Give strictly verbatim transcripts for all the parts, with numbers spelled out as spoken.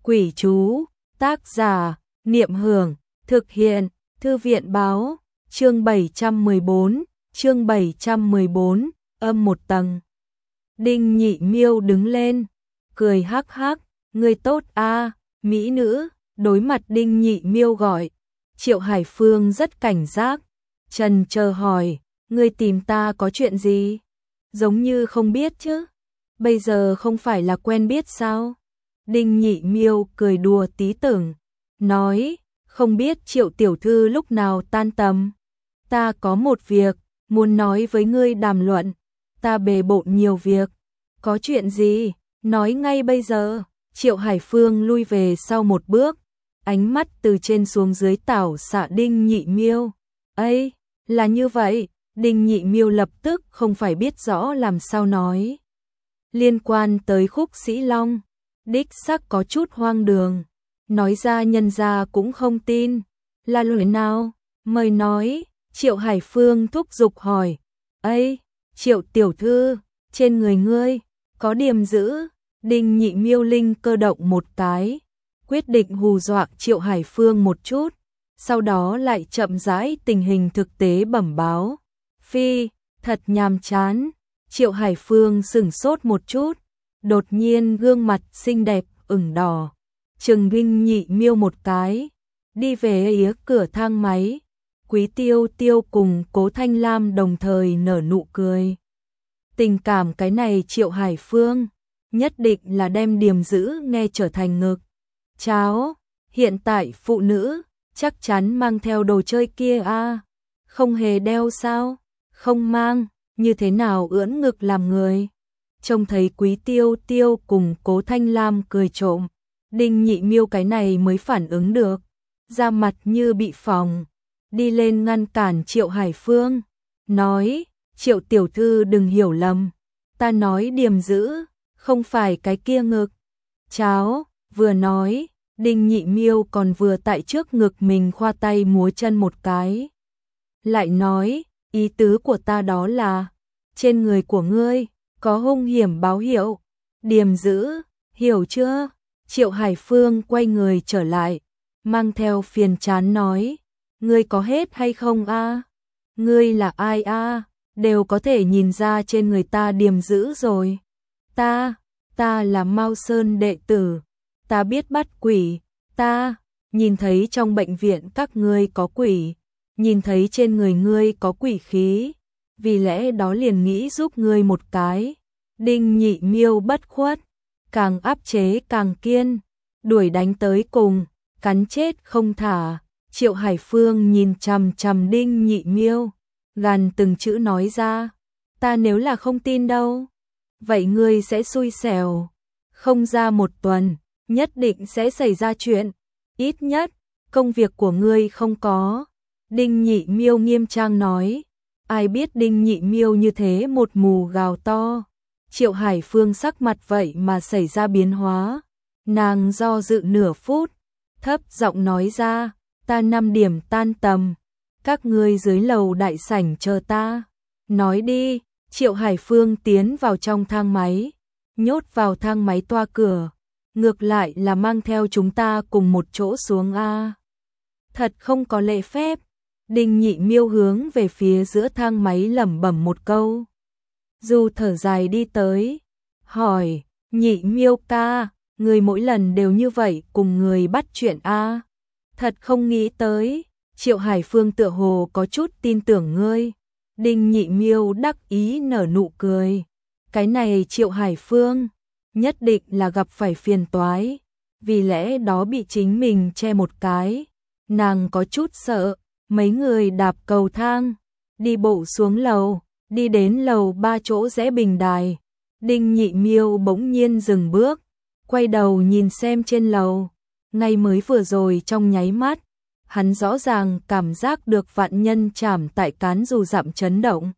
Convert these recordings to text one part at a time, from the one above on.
Quỷ chú, tác giả, Niệm Hưởng, thực hiện, Thư viện báo, chương bảy trăm mười bốn, chương bảy trăm mười bốn, âm một tầng. Đinh Nhị Miêu đứng lên, cười hắc hắc, người tốt a, mỹ nữ, đối mặt Đinh Nhị Miêu gọi. Triệu Hải Phương rất cảnh giác, trần chờ hỏi, người tìm ta có chuyện gì? Giống như không biết chứ, bây giờ không phải là quen biết sao? Đinh Nhị Miêu cười đùa tí tưởng, nói, không biết Triệu tiểu thư lúc nào tan tầm. Ta có một việc, muốn nói với ngươi đàm luận, ta bề bộn nhiều việc. Có chuyện gì, nói ngay bây giờ. Triệu Hải Phương lui về sau một bước, ánh mắt từ trên xuống dưới tảo xạ Đinh Nhị Miêu. Ây, là như vậy, Đinh Nhị Miêu lập tức không phải biết rõ làm sao nói. Liên quan tới Khúc Sĩ Long, đích xác có chút hoang đường, nói ra nhân gia cũng không tin. Là lời nào? Mời nói. Triệu Hải Phương thúc giục hỏi. Ây, Triệu tiểu thư, trên người ngươi có điểm dữ. Đinh Nhị Miêu linh cơ động một cái, quyết định hù dọa Triệu Hải Phương một chút, sau đó lại chậm rãi tình hình thực tế bẩm báo. Phi, thật nhàm chán. Triệu Hải Phương sững sốt một chút, đột nhiên gương mặt xinh đẹp ửng đỏ, trừng Đinh Nhị Miêu một cái, đi về phía cửa thang máy. Quý Tiêu Tiêu cùng Cố Thanh Lam đồng thời nở nụ cười. Tình cảm cái này Triệu Hải Phương nhất định là đem điềm giữ nghe trở thành ngực. Cháo, hiện tại phụ nữ chắc chắn mang theo đồ chơi kia a, à? Không hề đeo sao? Không mang, như thế nào ưỡn ngực làm người? Trông thấy Quý Tiêu Tiêu cùng Cố Thanh Lam cười trộm, Đinh Nhị Miêu cái này mới phản ứng được, da mặt như bị phỏng, đi lên ngăn cản Triệu Hải Phương, nói, Triệu tiểu thư đừng hiểu lầm, ta nói điềm giữ, không phải cái kia ngực. Cháo, vừa nói, Đinh Nhị Miêu còn vừa tại trước ngực mình khoa tay múa chân một cái. Lại nói, ý tứ của ta đó là, trên người của ngươi có hung hiểm báo hiệu, điềm giữ, hiểu chưa? Triệu Hải Phương quay người trở lại, mang theo phiền chán nói, ngươi có hết hay không a? À? Ngươi là ai a? À? Đều có thể nhìn ra trên người ta điềm giữ rồi. Ta, ta là Mao Sơn đệ tử, ta biết bắt quỷ, ta nhìn thấy trong bệnh viện các ngươi có quỷ, nhìn thấy trên người ngươi có quỷ khí, vì lẽ đó liền nghĩ giúp ngươi một cái. Đinh Nhị Miêu bất khuất, càng áp chế càng kiên, đuổi đánh tới cùng, cắn chết không thả. Triệu Hải Phương nhìn chằm chằm Đinh Nhị Miêu, gằn từng chữ nói ra, ta nếu là không tin đâu, vậy ngươi sẽ xui xẻo, không ra một tuần, nhất định sẽ xảy ra chuyện, ít nhất, công việc của ngươi không có. Đinh Nhị Miêu nghiêm trang nói, ai biết Đinh Nhị Miêu như thế một mù gào to. Triệu Hải Phương sắc mặt vậy mà xảy ra biến hóa, nàng do dự nửa phút, thấp giọng nói ra, ta năm điểm tan tầm, các ngươi dưới lầu đại sảnh chờ ta. Nói đi. Triệu Hải Phương tiến vào trong thang máy, nhốt vào thang máy toa cửa, ngược lại là mang theo chúng ta cùng một chỗ xuống a. Thật không có lễ phép. Đinh Nhị Miêu hướng về phía giữa thang máy lẩm bẩm một câu. Dù thở dài đi tới, hỏi, Nhị Miêu ca, người mỗi lần đều như vậy cùng người bắt chuyện a? Thật không nghĩ tới. Triệu Hải Phương tựa hồ có chút tin tưởng ngươi. Đinh Nhị Miêu đắc ý nở nụ cười. Cái này Triệu Hải Phương nhất định là gặp phải phiền toái, vì lẽ đó bị chính mình che một cái. Nàng có chút sợ. Mấy người đạp cầu thang, đi bộ xuống lầu, đi đến lầu ba chỗ rẽ bình đài. Đinh Nhị Miêu bỗng nhiên dừng bước, quay đầu nhìn xem trên lầu. Ngay mới vừa rồi trong nháy mắt, hắn rõ ràng cảm giác được vạn nhân chảm tại cán dù dặm chấn động.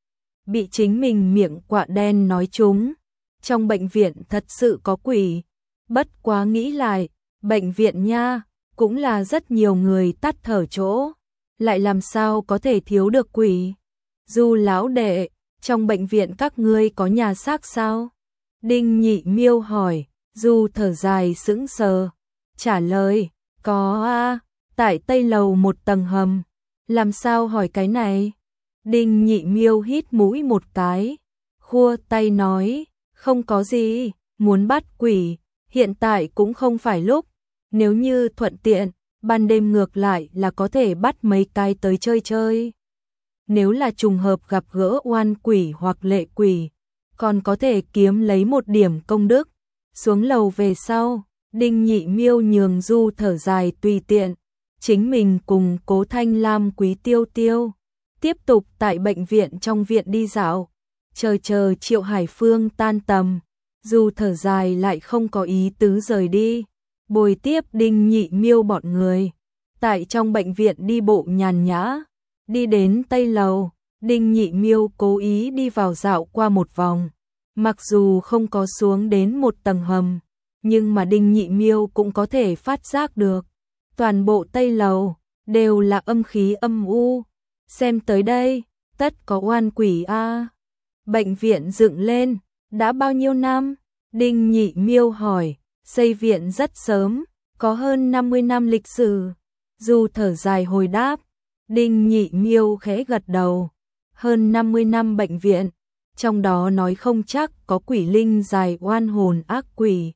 Bị chính mình miệng quạ đen nói trúng. Trong bệnh viện thật sự có quỷ. Bất quá nghĩ lại, bệnh viện nha, cũng là rất nhiều người tắt thở chỗ. Lại làm sao có thể thiếu được quỷ? Du lão đệ, trong bệnh viện các ngươi có nhà xác sao? Đinh Nhị Miêu hỏi, Du thở dài sững sờ, trả lời, có a, tại Tây Lầu một tầng hầm. Làm sao hỏi cái này? Đinh Nhị Miêu hít mũi một cái, khua tay nói, không có gì, muốn bắt quỷ, hiện tại cũng không phải lúc, nếu như thuận tiện, ban đêm ngược lại là có thể bắt mấy cái tới chơi chơi. Nếu là trùng hợp gặp gỡ oan quỷ hoặc lệ quỷ, còn có thể kiếm lấy một điểm công đức. Xuống lầu về sau, Đinh Nhị Miêu nhường Du thở dài tùy tiện, chính mình cùng Cố Thanh Lam Quý Tiêu Tiêu tiếp tục tại bệnh viện trong viện đi dạo, chờ chờ Triệu Hải Phương tan tầm. Du thở dài lại không có ý tứ rời đi, bồi tiếp Đinh Nhị Miêu bọn người tại trong bệnh viện đi bộ nhàn nhã. Đi đến Tây Lầu, Đinh Nhị Miêu cố ý đi vào dạo qua một vòng. Mặc dù không có xuống đến một tầng hầm, nhưng mà Đinh Nhị Miêu cũng có thể phát giác được. Toàn bộ Tây Lầu đều là âm khí âm u. Xem tới đây, tất có oan quỷ a. Bệnh viện dựng lên, đã bao nhiêu năm? Đinh Nhị Miêu hỏi, xây viện rất sớm, có hơn năm mươi năm lịch sử. Du thở dài hồi đáp, Đinh Nhị Miêu khẽ gật đầu, hơn năm mươi năm bệnh viện, trong đó nói không chắc có quỷ linh dài oan hồn ác quỷ.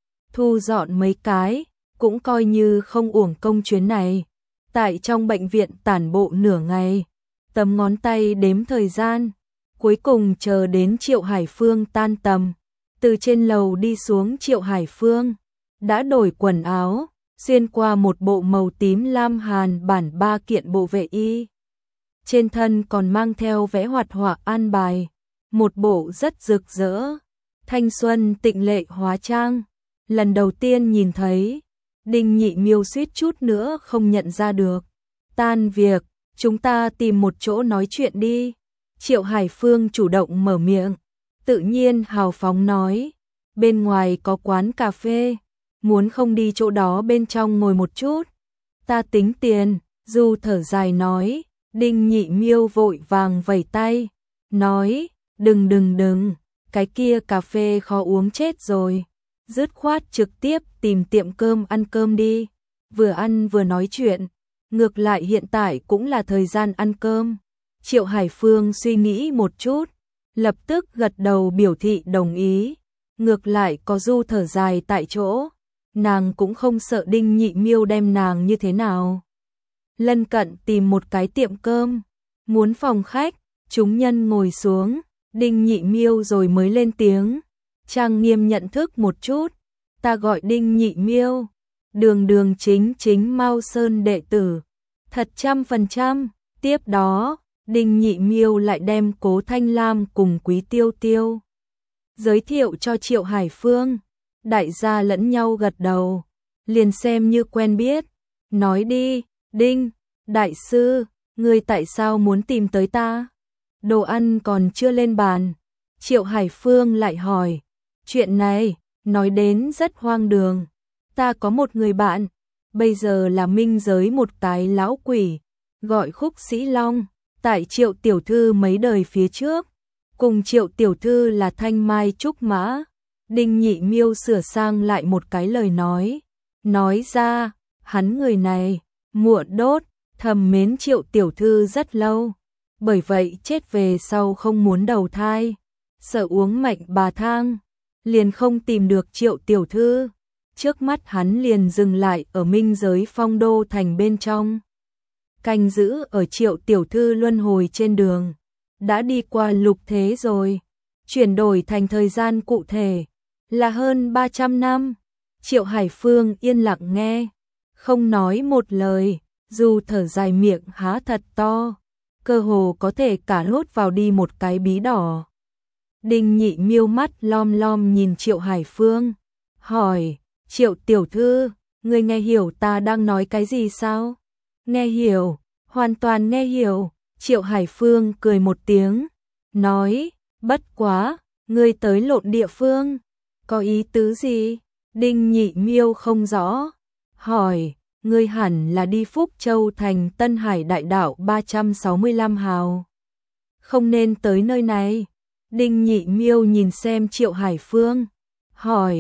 Thu dọn mấy cái, cũng coi như không uổng công chuyến này. Tại trong bệnh viện tản bộ nửa ngày, tấm ngón tay đếm thời gian, cuối cùng chờ đến Triệu Hải Phương tan tầm. Từ trên lầu đi xuống Triệu Hải Phương, đã đổi quần áo, xuyên qua một bộ màu tím lam hàn bản ba kiện bộ vệ y. Trên thân còn mang theo vẽ hoạt họa an bài, một bộ rất rực rỡ, thanh xuân tịnh lệ hóa trang. Lần đầu tiên nhìn thấy, Đinh Nhị Miêu suýt chút nữa không nhận ra được. Tan việc, chúng ta tìm một chỗ nói chuyện đi. Triệu Hải Phương chủ động mở miệng, tự nhiên hào phóng nói, bên ngoài có quán cà phê, muốn không đi chỗ đó bên trong ngồi một chút. Ta tính tiền. Du thở dài nói. Đinh Nhị Miêu vội vàng vẩy tay, nói, đừng đừng đừng, cái kia cà phê khó uống chết rồi. Dứt khoát trực tiếp tìm tiệm cơm ăn cơm đi, vừa ăn vừa nói chuyện, ngược lại hiện tại cũng là thời gian ăn cơm. Triệu Hải Phương suy nghĩ một chút, lập tức gật đầu biểu thị đồng ý. Ngược lại có Du thở dài tại chỗ, nàng cũng không sợ Đinh Nhị Miêu đem nàng như thế nào. Lân cận tìm một cái tiệm cơm, muốn phòng khách, chúng nhân ngồi xuống, Đinh Nhị Miêu rồi mới lên tiếng, trang nghiêm nhận thức một chút, ta gọi Đinh Nhị Miêu, đường đường chính chính Mao Sơn đệ tử, thật trăm phần trăm. Tiếp đó, Đinh Nhị Miêu lại đem Cố Thanh Lam cùng Quý Tiêu Tiêu giới thiệu cho Triệu Hải Phương, đại gia lẫn nhau gật đầu, liền xem như quen biết. Nói đi, Đinh, đại sư, ngươi tại sao muốn tìm tới ta? Đồ ăn còn chưa lên bàn. Triệu Hải Phương lại hỏi, chuyện này, nói đến rất hoang đường. Ta có một người bạn, bây giờ là minh giới một cái lão quỷ, gọi Khúc Sĩ Long, tại Triệu tiểu thư mấy đời phía trước, cùng Triệu tiểu thư là thanh mai trúc mã. Đinh Nhị Miêu sửa sang lại một cái lời nói, nói ra, hắn người này, muộn đốt, thầm mến Triệu tiểu thư rất lâu, bởi vậy chết về sau không muốn đầu thai, sợ uống mạnh bà thang, liền không tìm được Triệu tiểu thư. Trước mắt hắn liền dừng lại ở minh giới Phong Đô thành bên trong, canh giữ ở Triệu tiểu thư luân hồi trên đường, đã đi qua lục thế rồi, chuyển đổi thành thời gian cụ thể là hơn ba trăm năm. Triệu Hải Phương yên lặng nghe, không nói một lời. Du thở dài miệng há thật to, cơ hồ có thể cả hốt vào đi một cái bí đỏ. Đinh Nhị Miêu mắt lom lom nhìn Triệu Hải Phương, hỏi, Triệu tiểu thư, ngươi nghe hiểu ta đang nói cái gì sao? Nghe hiểu, hoàn toàn nghe hiểu. Triệu Hải Phương cười một tiếng, nói, bất quá, ngươi tới lộn địa phương, có ý tứ gì? Đinh Nhị Miêu không rõ, hỏi, ngươi hẳn là đi Phúc Châu thành Tân Hải đại đạo ba trăm sáu mươi lăm hào, không nên tới nơi này. Đinh Nhị Miêu nhìn xem Triệu Hải Phương, hỏi,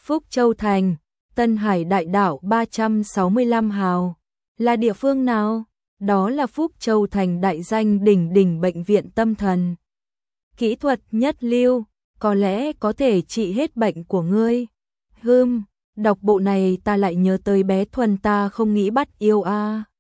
Phúc Châu Thành, Tân Hải Đại Đạo ba trăm sáu mươi lăm hào. Là địa phương nào? Đó là Phúc Châu Thành đại danh đỉnh đỉnh bệnh viện tâm thần. Kỹ thuật nhất lưu, có lẽ có thể trị hết bệnh của ngươi. Hừm, đọc bộ này ta lại nhớ tới bé Thuần ta không nghĩ bắt yêu a. À.